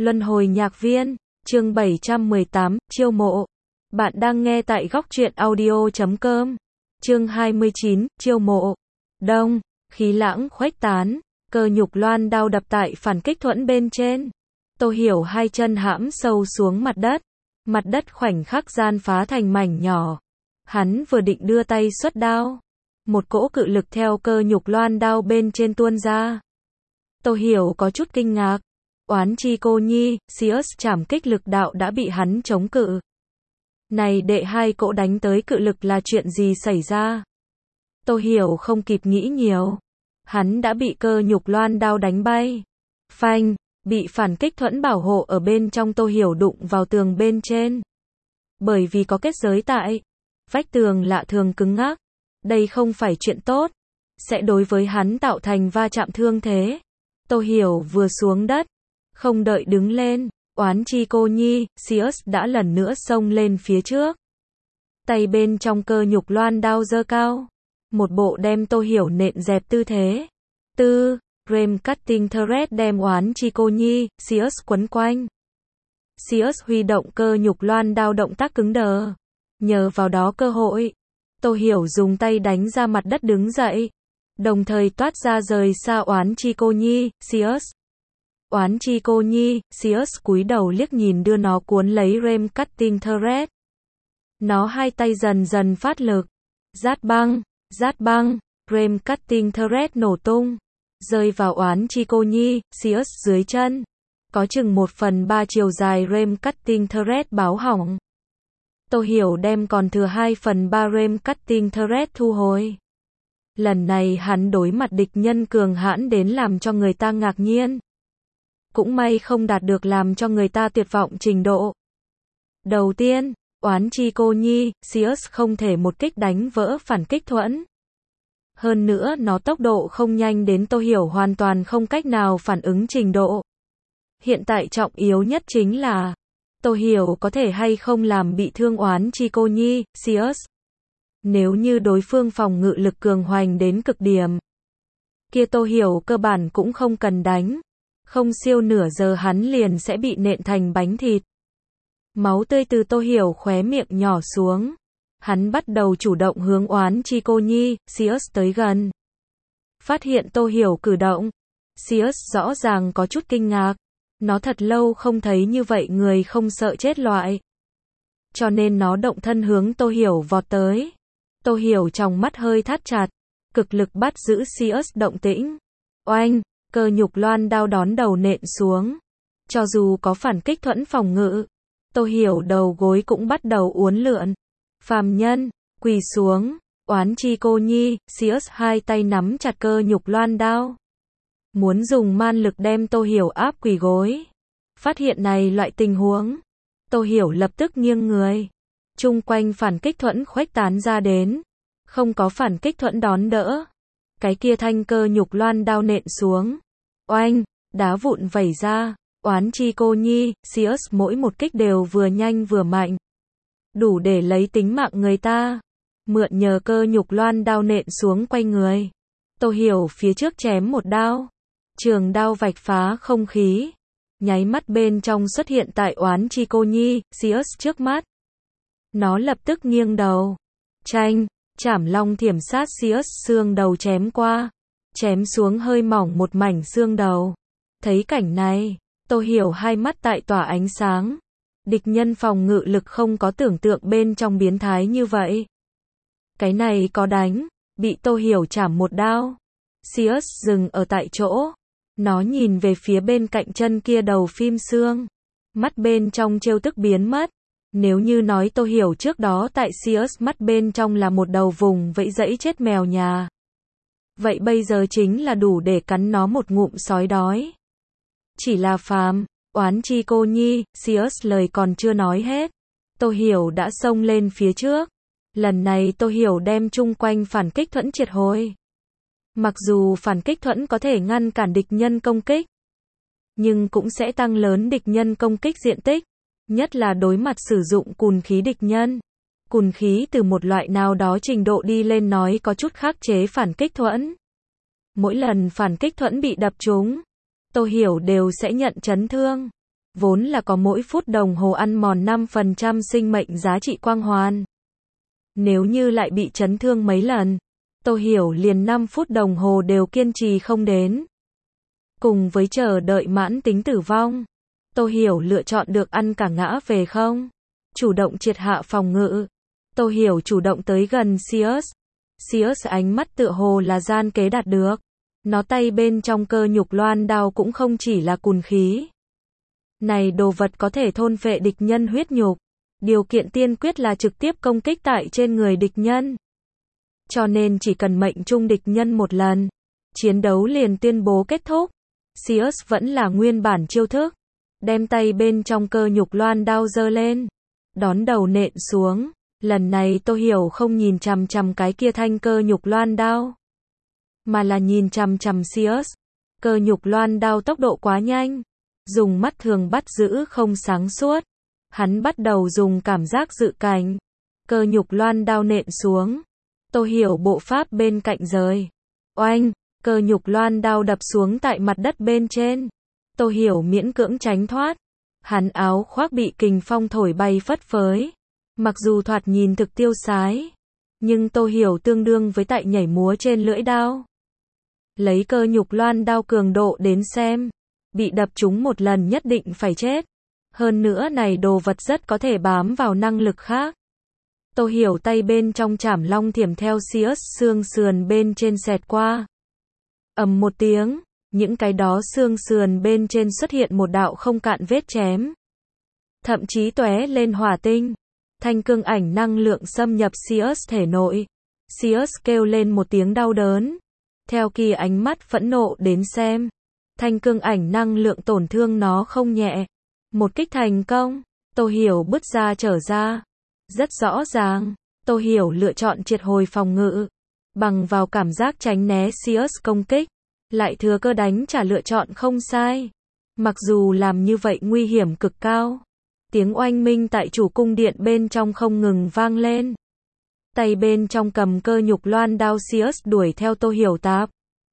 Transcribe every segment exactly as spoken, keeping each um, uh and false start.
Luân hồi nhạc viên, chương bảy trăm mười tám, chiêu mộ. Bạn đang nghe tại góc truyện audio chấm com. Chương hai mươi chín, chiêu mộ. Đông, khí lãng khuếch tán, cơ nhục loan đao đập tại phản kích thuẫn bên trên. Tô Hiểu hai chân hãm sâu xuống mặt đất. Mặt đất khoảnh khắc gian phá thành mảnh nhỏ. Hắn vừa định đưa tay xuất đao, một cỗ cự lực theo cơ nhục loan đao bên trên tuôn ra. Tô Hiểu có chút kinh ngạc. Oán chi cô nhi, Sius trảm kích lực đạo đã bị hắn chống cự. Này đệ hai cỗ đánh tới cự lực là chuyện gì xảy ra? Tô Hiểu không kịp nghĩ nhiều. Hắn đã bị cơ nhục loan đao đánh bay. Phanh, bị phản kích thuẫn bảo hộ ở bên trong. Tô Hiểu đụng vào tường bên trên. Bởi vì có kết giới tại, vách tường lạ thường cứng ngắc. Đây không phải chuyện tốt, sẽ đối với hắn tạo thành va chạm thương thế. Tô Hiểu vừa xuống đất, không đợi đứng lên, oán chi cô nhi, Sius đã lần nữa xông lên phía trước. Tay bên trong cơ nhục loan đao giơ cao, một bộ đem Tô Hiểu nện dẹp tư thế. Tư, Rem Cutting Thread đem oán chi cô nhi, Sius quấn quanh. Sius huy động cơ nhục loan đao động tác cứng đờ. Nhờ vào đó cơ hội, Tô Hiểu dùng tay đánh ra mặt đất đứng dậy, đồng thời toát ra rời xa oán chi cô nhi, Sius. Oán chi cô nhi, Sius cúi đầu liếc nhìn đưa nó cuốn lấy Rem Cutting Thread. Nó hai tay dần dần phát lực. Rát băng, rát băng, Rem Cutting Thread nổ tung, rơi vào oán chi cô nhi, Sius dưới chân. Có chừng một phần ba chiều dài Rem Cutting Thread báo hỏng. Tô Hiểu đem còn thừa hai phần ba Rem Cutting Thread thu hồi. Lần này hắn đối mặt địch nhân cường hãn đến làm cho người ta ngạc nhiên. Cũng may không đạt được làm cho người ta tuyệt vọng trình độ. Đầu tiên, oán chi cô nhi, Sius không thể một kích đánh vỡ phản kích thuẫn. Hơn nữa nó tốc độ không nhanh đến Tô Hiểu hoàn toàn không cách nào phản ứng trình độ. Hiện tại trọng yếu nhất chính là Tô Hiểu có thể hay không làm bị thương oán chi cô nhi, Sius. Nếu như đối phương phòng ngự lực cường hoành đến cực điểm, kia Tô Hiểu cơ bản cũng không cần đánh. Không siêu nửa giờ hắn liền sẽ bị nện thành bánh thịt. Máu tươi từ Tô Hiểu khóe miệng nhỏ xuống. Hắn bắt đầu chủ động hướng oán chi cô nhi, Sius tới gần. Phát hiện Tô Hiểu cử động, Sius rõ ràng có chút kinh ngạc. Nó thật lâu không thấy như vậy người không sợ chết loại. Cho nên nó động thân hướng Tô Hiểu vọt tới. Tô Hiểu trong mắt hơi thắt chặt, cực lực bắt giữ Sius động tĩnh. Oanh, cơ nhục loan đao đón đầu nện xuống. Cho dù có phản kích thuẫn phòng ngự, Tô Hiểu đầu gối cũng bắt đầu uốn lượn. Phàm nhân, quỳ xuống, oán chi cô nhi, Sius hai tay nắm chặt cơ nhục loan đao. Muốn dùng man lực đem Tô Hiểu áp quỳ gối. Phát hiện này loại tình huống, Tô Hiểu lập tức nghiêng người. Chung quanh phản kích thuẫn khuếch tán ra đến. Không có phản kích thuẫn đón đỡ. Cái kia thanh cơ nhục loan đao nện xuống. Oanh, đá vụn vẩy ra. Oán chi cô nhi, Sius mỗi một kích đều vừa nhanh vừa mạnh. Đủ để lấy tính mạng người ta. Mượn nhờ cơ nhục loan đao nện xuống quay người. Tô Hiểu phía trước chém một đao. Trường đao vạch phá không khí. Nháy mắt bên trong xuất hiện tại oán chi cô nhi, Sius trước mắt. Nó lập tức nghiêng đầu. Chanh, chảm long thiểm sát Sius xương đầu chém qua. Chém xuống hơi mỏng một mảnh xương đầu. Thấy cảnh này, Tô Hiểu hai mắt tại tỏa ánh sáng. Địch nhân phòng ngự lực không có tưởng tượng bên trong biến thái như vậy. Cái này có đánh, bị Tô Hiểu chảm một đao. Sius dừng ở tại chỗ. Nó nhìn về phía bên cạnh chân kia đầu phim xương. Mắt bên trong trêu tức biến mất. Nếu như nói Tô Hiểu trước đó tại Sius mắt bên trong là một đầu vùng vẫy dẫy chết mèo nhà. Vậy bây giờ chính là đủ để cắn nó một ngụm sói đói. Chỉ là phàm, oán chi cô nhi, Sius lời còn chưa nói hết. Tô Hiểu đã xông lên phía trước. Lần này Tô Hiểu đem chung quanh phản kích thuẫn triệt hồi. Mặc dù phản kích thuẫn có thể ngăn cản địch nhân công kích, nhưng cũng sẽ tăng lớn địch nhân công kích diện tích, nhất là đối mặt sử dụng cùn khí địch nhân. Cùn khí từ một loại nào đó trình độ đi lên nói có chút khắc chế phản kích thuẫn. Mỗi lần phản kích thuẫn bị đập trúng, Tô Hiểu đều sẽ nhận chấn thương. vốn là có mỗi phút đồng hồ ăn mòn năm phần trăm sinh mệnh giá trị quang hoàn. Nếu như lại bị chấn thương mấy lần, Tô Hiểu liền năm phút đồng hồ đều kiên trì không đến. Cùng với chờ đợi mãn tính tử vong, Tô Hiểu lựa chọn được ăn cả ngã về không. Chủ động triệt hạ phòng ngự. Tô Hiểu chủ động tới gần Sears. Sears ánh mắt tựa hồ là gian kế đạt được. Nó tay bên trong cơ nhục loan đao cũng không chỉ là cùn khí. Này đồ vật có thể thôn phệ địch nhân huyết nhục. Điều kiện tiên quyết là trực tiếp công kích tại trên người địch nhân. Cho nên chỉ cần mệnh trung địch nhân một lần, chiến đấu liền tuyên bố kết thúc. Sears vẫn là nguyên bản chiêu thức. Đem tay bên trong cơ nhục loan đao giơ lên. Đón đầu nện xuống. Lần này Tô Hiểu không nhìn chằm chằm cái kia thanh cơ nhục loan đao, mà là nhìn chằm chằm Sears. Cơ nhục loan đao tốc độ quá nhanh. Dùng mắt thường bắt giữ không sáng suốt. Hắn bắt đầu dùng cảm giác dự cảnh. Cơ nhục loan đao nện xuống. Tô Hiểu bộ pháp bên cạnh rời. Oanh, cơ nhục loan đao đập xuống tại mặt đất bên trên. Tô Hiểu miễn cưỡng tránh thoát. Hắn áo khoác bị kình phong thổi bay phất phới. Mặc dù thoạt nhìn thực tiêu sái, nhưng Tô Hiểu tương đương với tại nhảy múa trên lưỡi đao. Lấy cơ nhục loan đao cường độ đến xem, bị đập trúng một lần nhất định phải chết. Hơn nữa này đồ vật rất có thể bám vào năng lực khác. Tô Hiểu tay bên trong chảm long thiểm theo Sears xương sườn bên trên xẹt qua. Ầm một tiếng, những cái đó xương sườn bên trên xuất hiện một đạo không cạn vết chém. Thậm chí tóe lên hỏa tinh. Thanh cương ảnh năng lượng xâm nhập Sears thể nội. Sears kêu lên một tiếng đau đớn. Theo kỳ ánh mắt phẫn nộ đến xem, thanh cương ảnh năng lượng tổn thương nó không nhẹ. Một kích thành công, Tô Hiểu bứt ra trở ra. Rất rõ ràng, Tô Hiểu lựa chọn triệt hồi phòng ngự, bằng vào cảm giác tránh né Sears công kích, lại thừa cơ đánh trả lựa chọn không sai. Mặc dù làm như vậy nguy hiểm cực cao. Tiếng oanh minh tại chủ cung điện bên trong không ngừng vang lên. Tay bên trong cầm cơ nhục loan đao Sears đuổi theo Tô Hiểu tạp.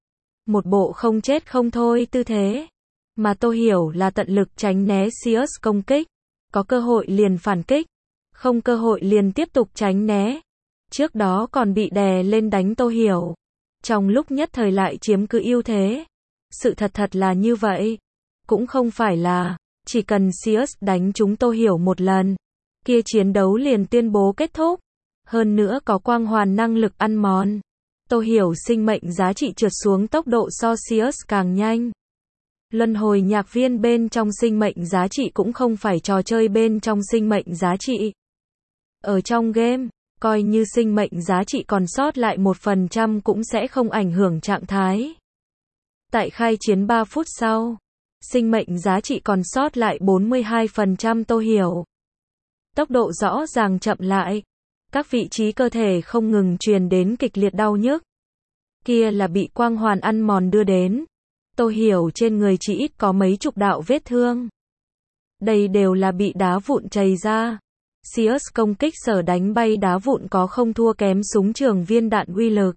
Một bộ không chết không thôi tư thế. Mà Tô Hiểu là tận lực tránh né Sears công kích. Có cơ hội liền phản kích. Không cơ hội liền tiếp tục tránh né. Trước đó còn bị đè lên đánh Tô Hiểu. Trong lúc nhất thời lại chiếm cứ ưu thế. Sự thật thật là như vậy. Cũng không phải là chỉ cần Sears đánh chúng Tô Hiểu một lần, kia chiến đấu liền tuyên bố kết thúc. Hơn nữa có quang hoàn năng lực ăn mòn. Tô Hiểu sinh mệnh giá trị trượt xuống tốc độ so Sears càng nhanh. Luân hồi nhạc viên bên trong sinh mệnh giá trị cũng không phải trò chơi bên trong sinh mệnh giá trị. Ở trong game, coi như sinh mệnh giá trị còn sót lại một phần trăm cũng sẽ không ảnh hưởng trạng thái. Tại khai chiến ba phút sau, sinh mệnh giá trị còn sót lại bốn mươi hai phần trăm Tô Hiểu. Tốc độ rõ ràng chậm lại. Các vị trí cơ thể không ngừng truyền đến kịch liệt đau nhức. Kia là bị quang hoàn ăn mòn đưa đến. Tô Hiểu trên người chỉ ít có mấy chục đạo vết thương. Đây đều là bị đá vụn chày ra. Sears công kích sở đánh bay đá vụn có không thua kém súng trường viên đạn uy lực.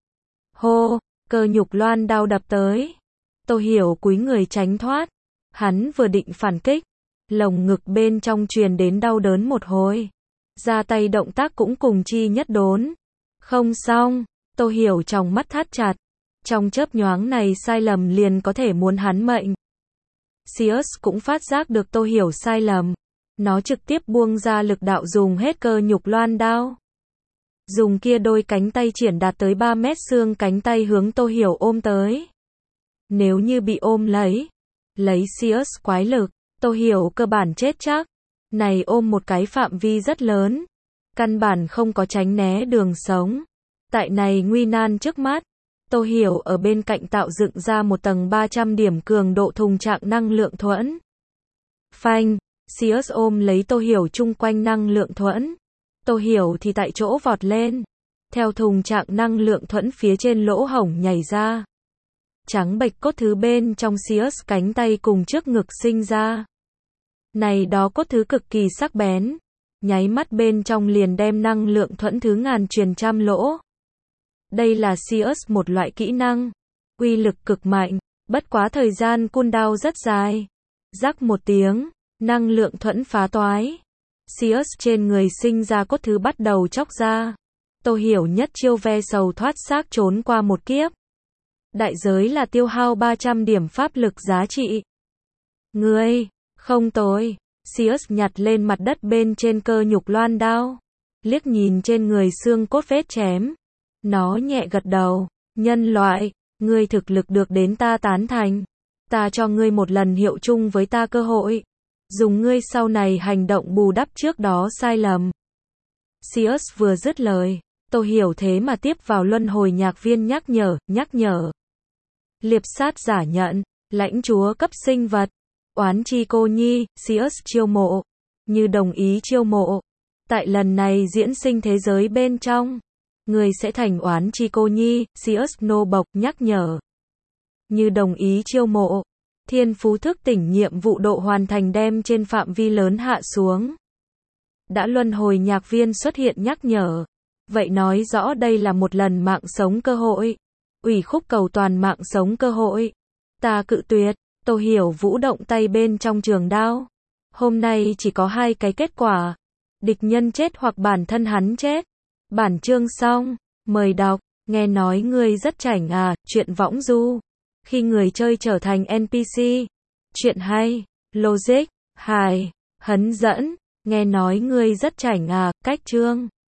Hô, cơ nhục loan đao đập tới. Tô Hiểu cúi người tránh thoát. Hắn vừa định phản kích, lồng ngực bên trong truyền đến đau đớn một hồi. Ra tay động tác cũng cùng chi nhất đốn. Không xong, Tô Hiểu trong mắt thắt chặt. Trong chớp nhoáng này sai lầm liền có thể muốn hắn mệnh. Sears cũng phát giác được Tô Hiểu sai lầm. Nó trực tiếp buông ra lực đạo dùng hết cơ nhục loan đao. Dùng kia đôi cánh tay triển đạt tới ba mét xương cánh tay hướng Tô Hiểu ôm tới. Nếu như bị ôm lấy, lấy Sears quái lực, Tô Hiểu cơ bản chết chắc. Này ôm một cái phạm vi rất lớn. Căn bản không có tránh né đường sống. Tại này nguy nan trước mắt, Tô Hiểu ở bên cạnh tạo dựng ra một tầng ba trăm điểm cường độ thùng trạng năng lượng thuẫn. Phanh, Sears ôm lấy Tô Hiểu chung quanh năng lượng thuẫn. Tô Hiểu thì tại chỗ vọt lên. Theo thùng trạng năng lượng thuẫn phía trên lỗ hổng nhảy ra. Trắng bệch cốt thứ bên trong Sears cánh tay cùng trước ngực sinh ra. Này đó cốt thứ cực kỳ sắc bén. Nháy mắt bên trong liền đem năng lượng thuẫn thứ ngàn truyền trăm lỗ. Đây là Sears một loại kỹ năng. Uy lực cực mạnh. Bất quá thời gian cooldown rất dài. Rắc một tiếng, năng lượng thuẫn phá toái. Sirius trên người sinh ra cốt thứ bắt đầu chóc ra. Tô Hiểu nhất chiêu ve sầu thoát xác trốn qua một kiếp. Đại giới là tiêu hao ba trăm điểm pháp lực giá trị. Ngươi, không tồi. Sirius nhặt lên mặt đất bên trên cơ nhục loan đao. Liếc nhìn trên người xương cốt vết chém. Nó nhẹ gật đầu. Nhân loại, ngươi thực lực được đến ta tán thành. Ta cho ngươi một lần hiệu chung với ta cơ hội. Dùng ngươi sau này hành động bù đắp trước đó sai lầm. Sirius vừa dứt lời, Tô Hiểu thế mà tiếp vào luân hồi nhạc viên nhắc nhở, nhắc nhở. Liệp sát giả nhận, lãnh chúa cấp sinh vật. Oán chi cô nhi, Sirius chiêu mộ. Như đồng ý chiêu mộ. Tại lần này diễn sinh thế giới bên trong. Người sẽ thành oán chi cô nhi, Sirius nô bộc nhắc nhở. Như đồng ý chiêu mộ. Thiên phú thức tỉnh nhiệm vụ độ hoàn thành đem trên phạm vi lớn hạ xuống. Đã luân hồi nhạc viên xuất hiện nhắc nhở. Vậy nói rõ đây là một lần mạng sống cơ hội. Ủy khúc cầu toàn mạng sống cơ hội. Ta cự tuyệt. Tô Hiểu vũ động tay bên trong trường đao. Hôm nay chỉ có hai cái kết quả. Địch nhân chết hoặc bản thân hắn chết. Bản chương xong. Mời đọc. Nghe nói ngươi rất chảnh à, chuyện võng du. Khi người chơi trở thành en pê xê. Chuyện hay. Logic. Hài. Hấn dẫn. Nghe nói ngươi rất chảnh à, cách chương.